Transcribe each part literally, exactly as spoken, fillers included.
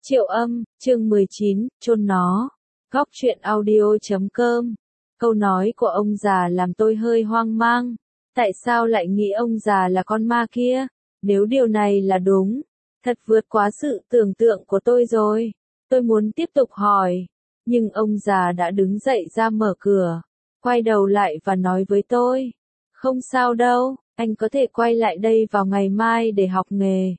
Triệu Âm, chương mười chín, chôn nó. Góc truyện audio chấm com. Câu nói của ông già làm tôi hơi hoang mang. Tại sao lại nghĩ ông già là con ma kia? Nếu điều này là đúng, thật vượt quá sự tưởng tượng của tôi rồi. Tôi muốn tiếp tục hỏi, nhưng ông già đã đứng dậy ra mở cửa, quay đầu lại và nói với tôi, không sao đâu, anh có thể quay lại đây vào ngày mai để học nghề.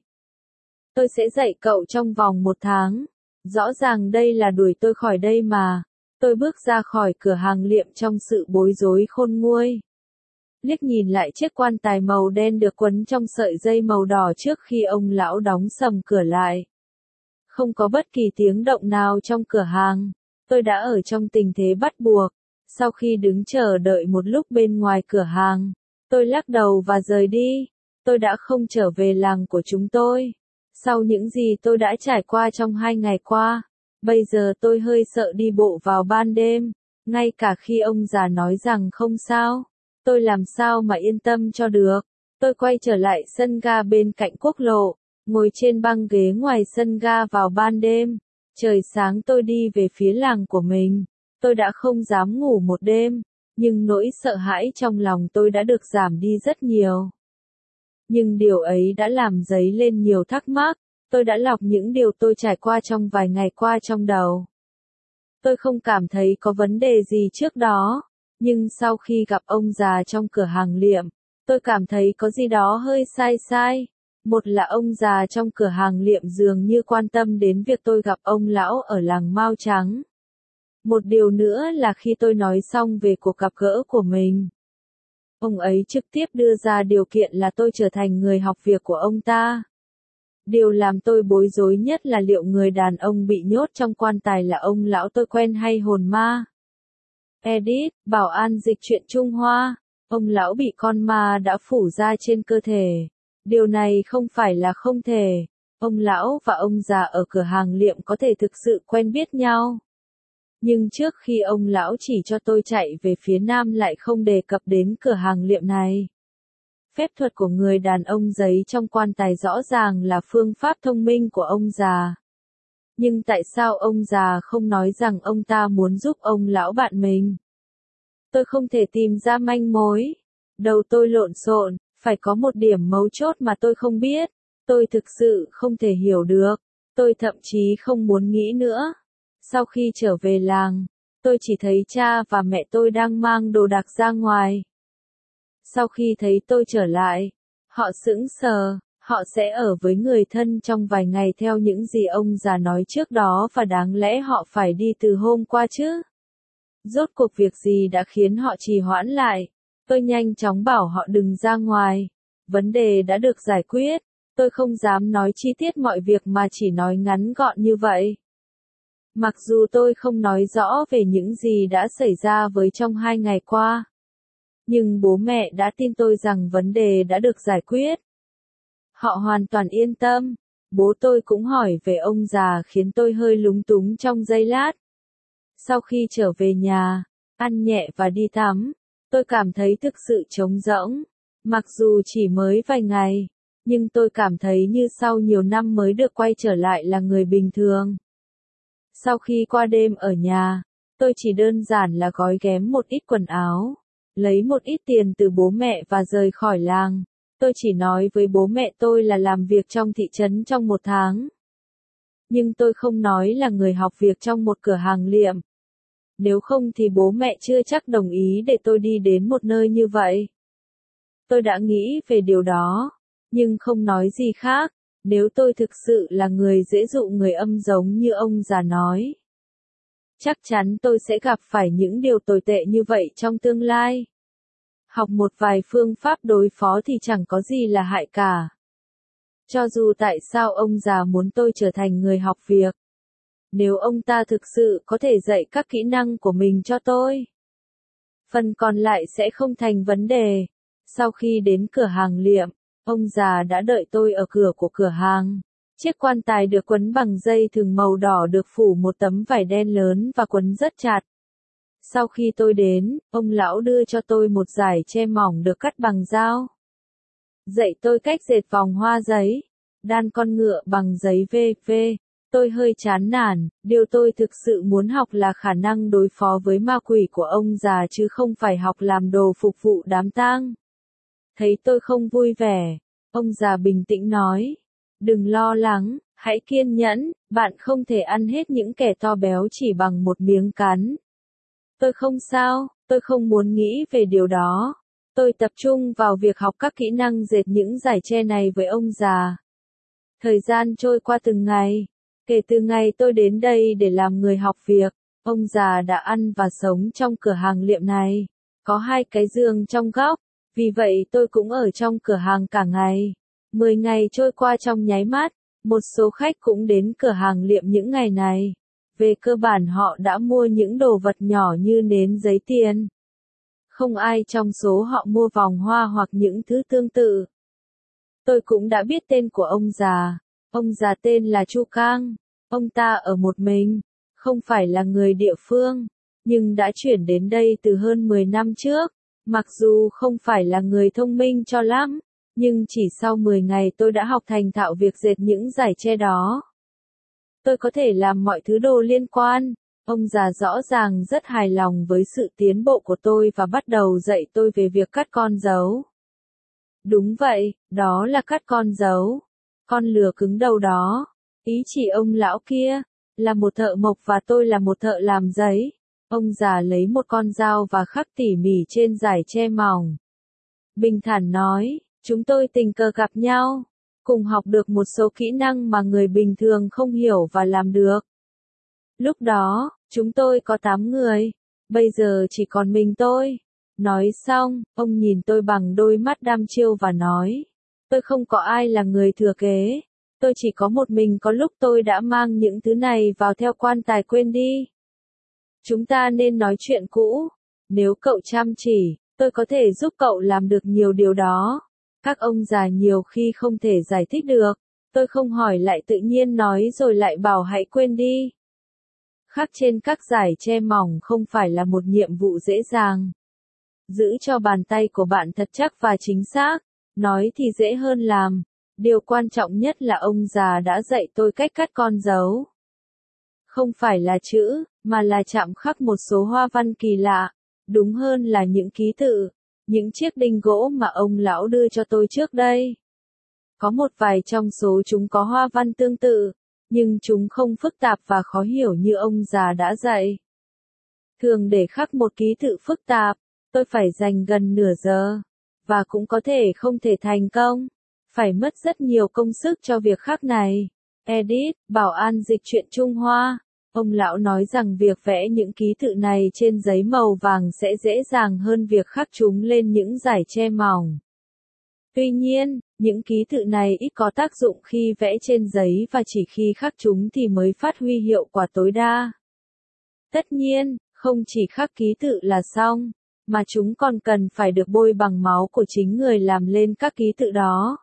Tôi sẽ dạy cậu trong vòng một tháng. Rõ ràng đây là đuổi tôi khỏi đây mà. Tôi bước ra khỏi cửa hàng liệm trong sự bối rối khôn nguôi. Liếc nhìn lại chiếc quan tài màu đen được quấn trong sợi dây màu đỏ trước khi ông lão đóng sầm cửa lại. Không có bất kỳ tiếng động nào trong cửa hàng. Tôi đã ở trong tình thế bắt buộc. Sau khi đứng chờ đợi một lúc bên ngoài cửa hàng, tôi lắc đầu và rời đi. Tôi đã không trở về làng của chúng tôi. Sau những gì tôi đã trải qua trong hai ngày qua, bây giờ tôi hơi sợ đi bộ vào ban đêm, ngay cả khi ông già nói rằng không sao, tôi làm sao mà yên tâm cho được. Tôi quay trở lại sân ga bên cạnh quốc lộ, ngồi trên băng ghế ngoài sân ga vào ban đêm. Trời sáng tôi đi về phía làng của mình, tôi đã không dám ngủ một đêm, nhưng nỗi sợ hãi trong lòng tôi đã được giảm đi rất nhiều. Nhưng điều ấy đã làm dấy lên nhiều thắc mắc, tôi đã lọc những điều tôi trải qua trong vài ngày qua trong đầu. Tôi không cảm thấy có vấn đề gì trước đó, nhưng sau khi gặp ông già trong cửa hàng liệm, tôi cảm thấy có gì đó hơi sai sai. Một là ông già trong cửa hàng liệm dường như quan tâm đến việc tôi gặp ông lão ở làng Mao Trắng. Một điều nữa là khi tôi nói xong về cuộc gặp gỡ của mình, ông ấy trực tiếp đưa ra điều kiện là tôi trở thành người học việc của ông ta. Điều làm tôi bối rối nhất là liệu người đàn ông bị nhốt trong quan tài là ông lão tôi quen hay hồn ma. Edit, bảo an dịch truyện Trung Hoa. Ông lão bị con ma đã phủ ra trên cơ thể. Điều này không phải là không thể. Ông lão và ông già ở cửa hàng liệm có thể thực sự quen biết nhau. Nhưng trước khi ông lão chỉ cho tôi chạy về phía nam lại không đề cập đến cửa hàng liệm này. Phép thuật của người đàn ông giấy trong quan tài rõ ràng là phương pháp thông minh của ông già. Nhưng tại sao ông già không nói rằng ông ta muốn giúp ông lão bạn mình? Tôi không thể tìm ra manh mối. Đầu tôi lộn xộn, phải có một điểm mấu chốt mà tôi không biết. Tôi thực sự không thể hiểu được. Tôi thậm chí không muốn nghĩ nữa. Sau khi trở về làng, tôi chỉ thấy cha và mẹ tôi đang mang đồ đạc ra ngoài. Sau khi thấy tôi trở lại, họ sững sờ, họ sẽ ở với người thân trong vài ngày theo những gì ông già nói trước đó và đáng lẽ họ phải đi từ hôm qua chứ. Rốt cuộc việc gì đã khiến họ trì hoãn lại? Tôi nhanh chóng bảo họ đừng ra ngoài. Vấn đề đã được giải quyết. Tôi không dám nói chi tiết mọi việc mà chỉ nói ngắn gọn như vậy. Mặc dù tôi không nói rõ về những gì đã xảy ra với trong hai ngày qua, nhưng bố mẹ đã tin tôi rằng vấn đề đã được giải quyết. Họ hoàn toàn yên tâm. Bố tôi cũng hỏi về ông già khiến tôi hơi lúng túng trong giây lát. Sau khi trở về nhà, ăn nhẹ và đi tắm, tôi cảm thấy thực sự trống rỗng. Mặc dù chỉ mới vài ngày, nhưng tôi cảm thấy như sau nhiều năm mới được quay trở lại là người bình thường. Sau khi qua đêm ở nhà, tôi chỉ đơn giản là gói ghém một ít quần áo, lấy một ít tiền từ bố mẹ và rời khỏi làng. Tôi chỉ nói với bố mẹ tôi là làm việc trong thị trấn trong một tháng. Nhưng tôi không nói là người học việc trong một cửa hàng liệm. Nếu không thì bố mẹ chưa chắc đồng ý để tôi đi đến một nơi như vậy. Tôi đã nghĩ về điều đó, nhưng không nói gì khác. Nếu tôi thực sự là người dễ dụ người âm giống như ông già nói, chắc chắn tôi sẽ gặp phải những điều tồi tệ như vậy trong tương lai. Học một vài phương pháp đối phó thì chẳng có gì là hại cả. Cho dù tại sao ông già muốn tôi trở thành người học việc. Nếu ông ta thực sự có thể dạy các kỹ năng của mình cho tôi, phần còn lại sẽ không thành vấn đề. Sau khi đến cửa hàng liệm, ông già đã đợi tôi ở cửa của cửa hàng. Chiếc quan tài được quấn bằng dây thừng màu đỏ được phủ một tấm vải đen lớn và quấn rất chặt. Sau khi tôi đến, ông lão đưa cho tôi một dải tre mỏng được cắt bằng dao. Dạy tôi cách dệt vòng hoa giấy, đan con ngựa bằng giấy vê vê. Tôi hơi chán nản, điều tôi thực sự muốn học là khả năng đối phó với ma quỷ của ông già chứ không phải học làm đồ phục vụ đám tang. Thấy tôi không vui vẻ, ông già bình tĩnh nói, đừng lo lắng, hãy kiên nhẫn, bạn không thể ăn hết những kẻ to béo chỉ bằng một miếng cắn. Tôi không sao, tôi không muốn nghĩ về điều đó. Tôi tập trung vào việc học các kỹ năng dệt những dải tre này với ông già. Thời gian trôi qua từng ngày. Kể từ ngày tôi đến đây để làm người học việc, ông già đã ăn và sống trong cửa hàng liệm này. Có hai cái giường trong góc, vì vậy tôi cũng ở trong cửa hàng cả ngày. Mười ngày trôi qua trong nháy mắt, một số khách cũng đến cửa hàng liệm những ngày này. Về cơ bản họ đã mua những đồ vật nhỏ như nến giấy tiền. Không ai trong số họ mua vòng hoa hoặc những thứ tương tự. Tôi cũng đã biết tên của ông già. Ông già tên là Chu Cang. Ông ta ở một mình, không phải là người địa phương, nhưng đã chuyển đến đây từ hơn mười năm trước. Mặc dù không phải là người thông minh cho lắm, nhưng chỉ sau mười ngày tôi đã học thành thạo việc dệt những dải tre đó. Tôi có thể làm mọi thứ đồ liên quan. Ông già rõ ràng rất hài lòng với sự tiến bộ của tôi và bắt đầu dạy tôi về việc cắt con dấu. Đúng vậy, đó là cắt con dấu. Con lừa cứng đầu đó. Ý chỉ ông lão kia, là một thợ mộc và tôi là một thợ làm giấy. Ông già lấy một con dao và khắc tỉ mỉ trên dải tre mỏng. Bình thản nói, chúng tôi tình cờ gặp nhau, cùng học được một số kỹ năng mà người bình thường không hiểu và làm được. Lúc đó, chúng tôi có tám người, bây giờ chỉ còn mình tôi. Nói xong, ông nhìn tôi bằng đôi mắt đăm chiêu và nói, tôi không có ai là người thừa kế. Tôi chỉ có một mình có lúc tôi đã mang những thứ này vào theo quan tài quên đi. Chúng ta nên nói chuyện cũ. Nếu cậu chăm chỉ, tôi có thể giúp cậu làm được nhiều điều đó. Các ông già nhiều khi không thể giải thích được. Tôi không hỏi lại tự nhiên nói rồi lại bảo hãy quên đi. Khắc trên các dải tre mỏng không phải là một nhiệm vụ dễ dàng. Giữ cho bàn tay của bạn thật chắc và chính xác. Nói thì dễ hơn làm. Điều quan trọng nhất là ông già đã dạy tôi cách cắt con dấu. Không phải là chữ, mà là chạm khắc một số hoa văn kỳ lạ. Đúng hơn là những ký tự, những chiếc đinh gỗ mà ông lão đưa cho tôi trước đây. Có một vài trong số chúng có hoa văn tương tự, nhưng chúng không phức tạp và khó hiểu như ông già đã dạy. Thường để khắc một ký tự phức tạp, tôi phải dành gần nửa giờ, và cũng có thể không thể thành công. Phải mất rất nhiều công sức cho việc khắc này. Edit, Bảo An dịch truyện Trung Hoa. Ông lão nói rằng việc vẽ những ký tự này trên giấy màu vàng sẽ dễ dàng hơn việc khắc chúng lên những dải tre mỏng. Tuy nhiên, những ký tự này ít có tác dụng khi vẽ trên giấy và chỉ khi khắc chúng thì mới phát huy hiệu quả tối đa. Tất nhiên, không chỉ khắc ký tự là xong, mà chúng còn cần phải được bôi bằng máu của chính người làm lên các ký tự đó.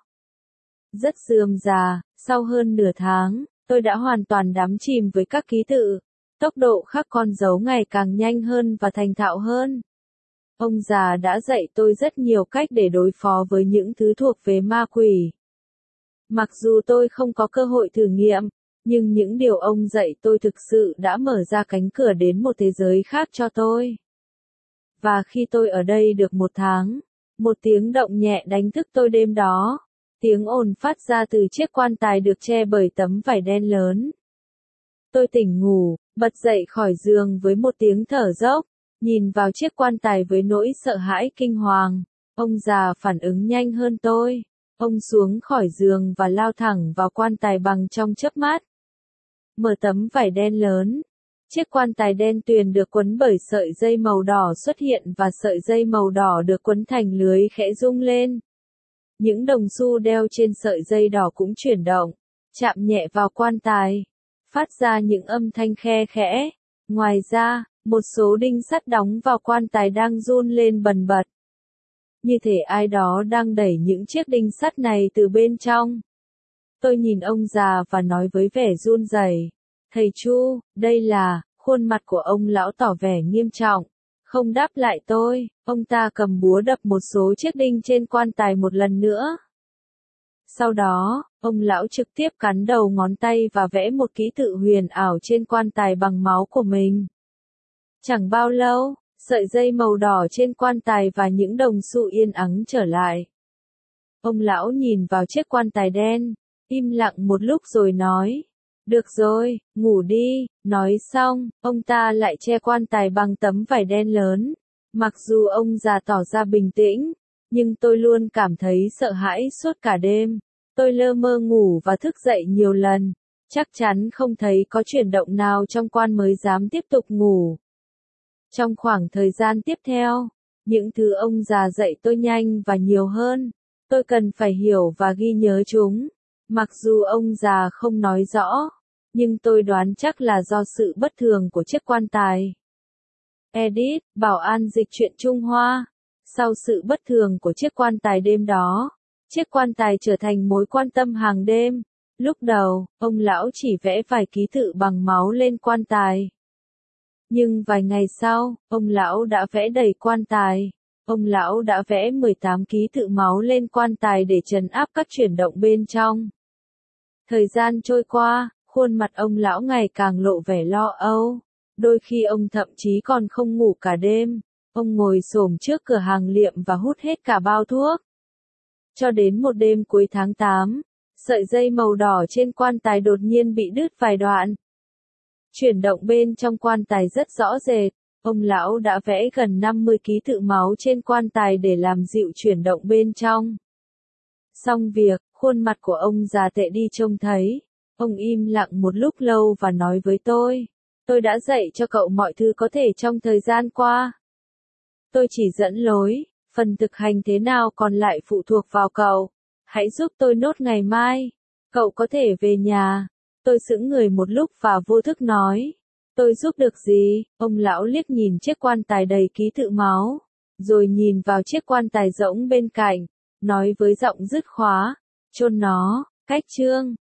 Rất rườm rà, sau hơn nửa tháng, tôi đã hoàn toàn đắm chìm với các ký tự. Tốc độ khắc con dấu ngày càng nhanh hơn và thành thạo hơn. Ông già đã dạy tôi rất nhiều cách để đối phó với những thứ thuộc về ma quỷ. Mặc dù tôi không có cơ hội thử nghiệm, nhưng những điều ông dạy tôi thực sự đã mở ra cánh cửa đến một thế giới khác cho tôi. Và khi tôi ở đây được một tháng, một tiếng động nhẹ đánh thức tôi đêm đó. Tiếng ồn phát ra từ chiếc quan tài được che bởi tấm vải đen lớn. Tôi tỉnh ngủ, bật dậy khỏi giường với một tiếng thở dốc, nhìn vào chiếc quan tài với nỗi sợ hãi kinh hoàng. Ông già phản ứng nhanh hơn tôi. Ông xuống khỏi giường và lao thẳng vào quan tài bằng trong chớp mắt. Mở tấm vải đen lớn. Chiếc quan tài đen tuyền được quấn bởi sợi dây màu đỏ xuất hiện và sợi dây màu đỏ được quấn thành lưới khẽ rung lên. Những đồng xu đeo trên sợi dây đỏ cũng chuyển động, chạm nhẹ vào quan tài, phát ra những âm thanh khe khẽ. Ngoài ra, một số đinh sắt đóng vào quan tài đang run lên bần bật. Như thể ai đó đang đẩy những chiếc đinh sắt này từ bên trong. Tôi nhìn ông già và nói với vẻ run rẩy, thầy Chu, đây là, khuôn mặt của ông lão tỏ vẻ nghiêm trọng. Không đáp lại tôi, ông ta cầm búa đập một số chiếc đinh trên quan tài một lần nữa. Sau đó, ông lão trực tiếp cắn đầu ngón tay và vẽ một ký tự huyền ảo trên quan tài bằng máu của mình. Chẳng bao lâu, sợi dây màu đỏ trên quan tài và những đồng xu yên ắng trở lại. Ông lão nhìn vào chiếc quan tài đen, im lặng một lúc rồi nói, được rồi, ngủ đi. Nói xong, ông ta lại che quan tài bằng tấm vải đen lớn. Mặc dù ông già tỏ ra bình tĩnh, nhưng tôi luôn cảm thấy sợ hãi suốt cả đêm. Tôi lơ mơ ngủ và thức dậy nhiều lần, chắc chắn không thấy có chuyển động nào trong quan mới dám tiếp tục ngủ. Trong khoảng thời gian tiếp theo, những thứ ông già dạy tôi nhanh và nhiều hơn. Tôi cần phải hiểu và ghi nhớ chúng. Mặc dù ông già không nói rõ, nhưng tôi đoán chắc là do sự bất thường của chiếc quan tài. Edit, Bảo An dịch truyện Trung Hoa. Sau sự bất thường của chiếc quan tài đêm đó, chiếc quan tài trở thành mối quan tâm hàng đêm. Lúc đầu, ông lão chỉ vẽ vài ký tự bằng máu lên quan tài. Nhưng vài ngày sau, ông lão đã vẽ đầy quan tài. Ông lão đã vẽ mười tám ký tự máu lên quan tài để trấn áp các chuyển động bên trong. Thời gian trôi qua, khuôn mặt ông lão ngày càng lộ vẻ lo âu. Đôi khi ông thậm chí còn không ngủ cả đêm. Ông ngồi xổm trước cửa hàng liệm và hút hết cả bao thuốc. Cho đến một đêm cuối tháng tám, sợi dây màu đỏ trên quan tài đột nhiên bị đứt vài đoạn. Chuyển động bên trong quan tài rất rõ rệt. Ông lão đã vẽ gần năm mươi ký tự máu trên quan tài để làm dịu chuyển động bên trong. Xong việc, khuôn mặt của ông già tệ đi trông thấy. Ông im lặng một lúc lâu và nói với tôi. Tôi đã dạy cho cậu mọi thứ có thể trong thời gian qua. Tôi chỉ dẫn lối, phần thực hành thế nào còn lại phụ thuộc vào cậu. Hãy giúp tôi nốt ngày mai. Cậu có thể về nhà. Tôi sững người một lúc và vô thức nói. Tôi giúp được gì? Ông lão liếc nhìn chiếc quan tài đầy ký tự máu, rồi nhìn vào chiếc quan tài rỗng bên cạnh, nói với giọng dứt khóa, chôn nó, cách chương.